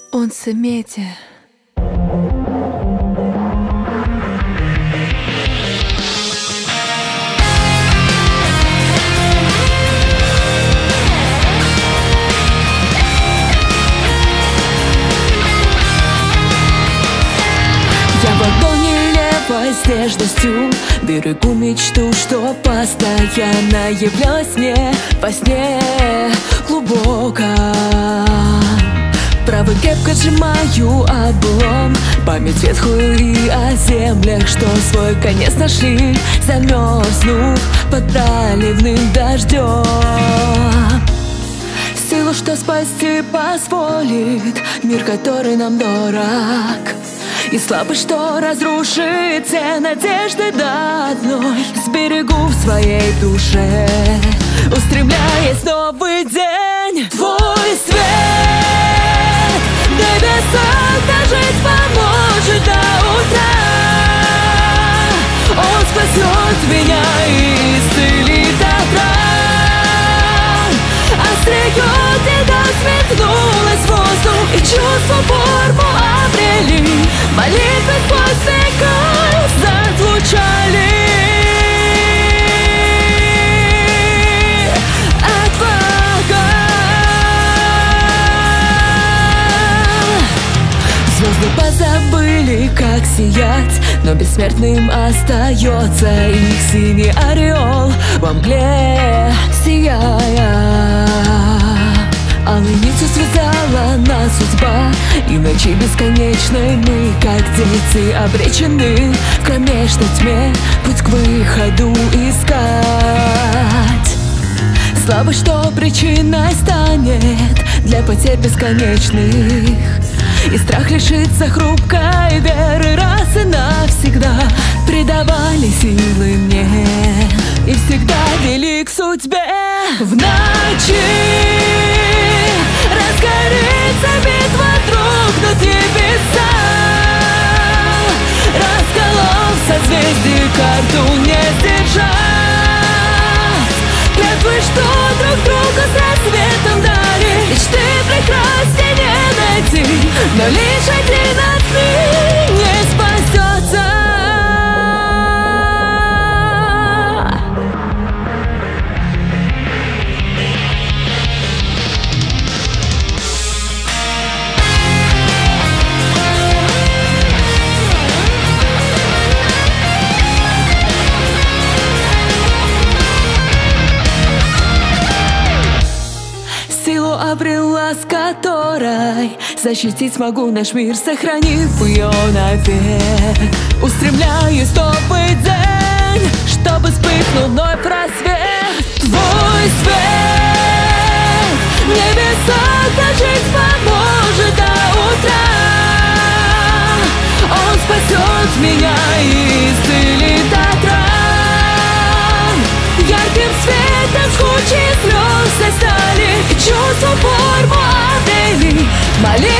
Он смете. Я в вагоне левой с нежностью берегу мечту, что постоянно являлась мне во сне глубоко. Правой крепко сжимаю облом, память ветхую и о землях, что свой конец нашли, замерзнув под проливным дождем. Силу, что спасти позволит мир, который нам дорог, и слабость, что разрушит все надежды до одной. Сберегу в своей душе, устремляясь в новый день. Твой свет в небесах дожить поможет до утра. Он спасет меня и исцелит от ран. Острие деда сметнулось в воздух, и чувства форму обрели. Молитвы сквозь века зазвучали. Отвага. Звезды позабыли, как сиять, но бессмертным остается их синий ореол во мгле сияя. Алой нитью связала нас судьба, и в ночи бесконечной мы, как дети, обречены в кромешной тьме путь к выходу искать. Слабость, что причиной станет для потерь бесконечных, и страх лишиться хрупкой веры раз и навсегда. Придавали силы мне и всегда вели к судьбе. В ночи разгорится битва, дрогнут небеса. Расколов созвездие, карту не сдержать. Клятвы, что друг друга с рассветом дали. Мечты прекрасней не найти, но лишь один отныне спасется. Силу обрела, с которой защитить смогу наш мир, сохранив ее навек. Устремляюсь в новый день, чтобы вспыхнул вновь рассвет. Твой свет в небесах дожить поможет до утра. Он спасет меня и исцелит от ран. Ярким светом жгучие слезы стали, и чувства форму обрели. Молитвы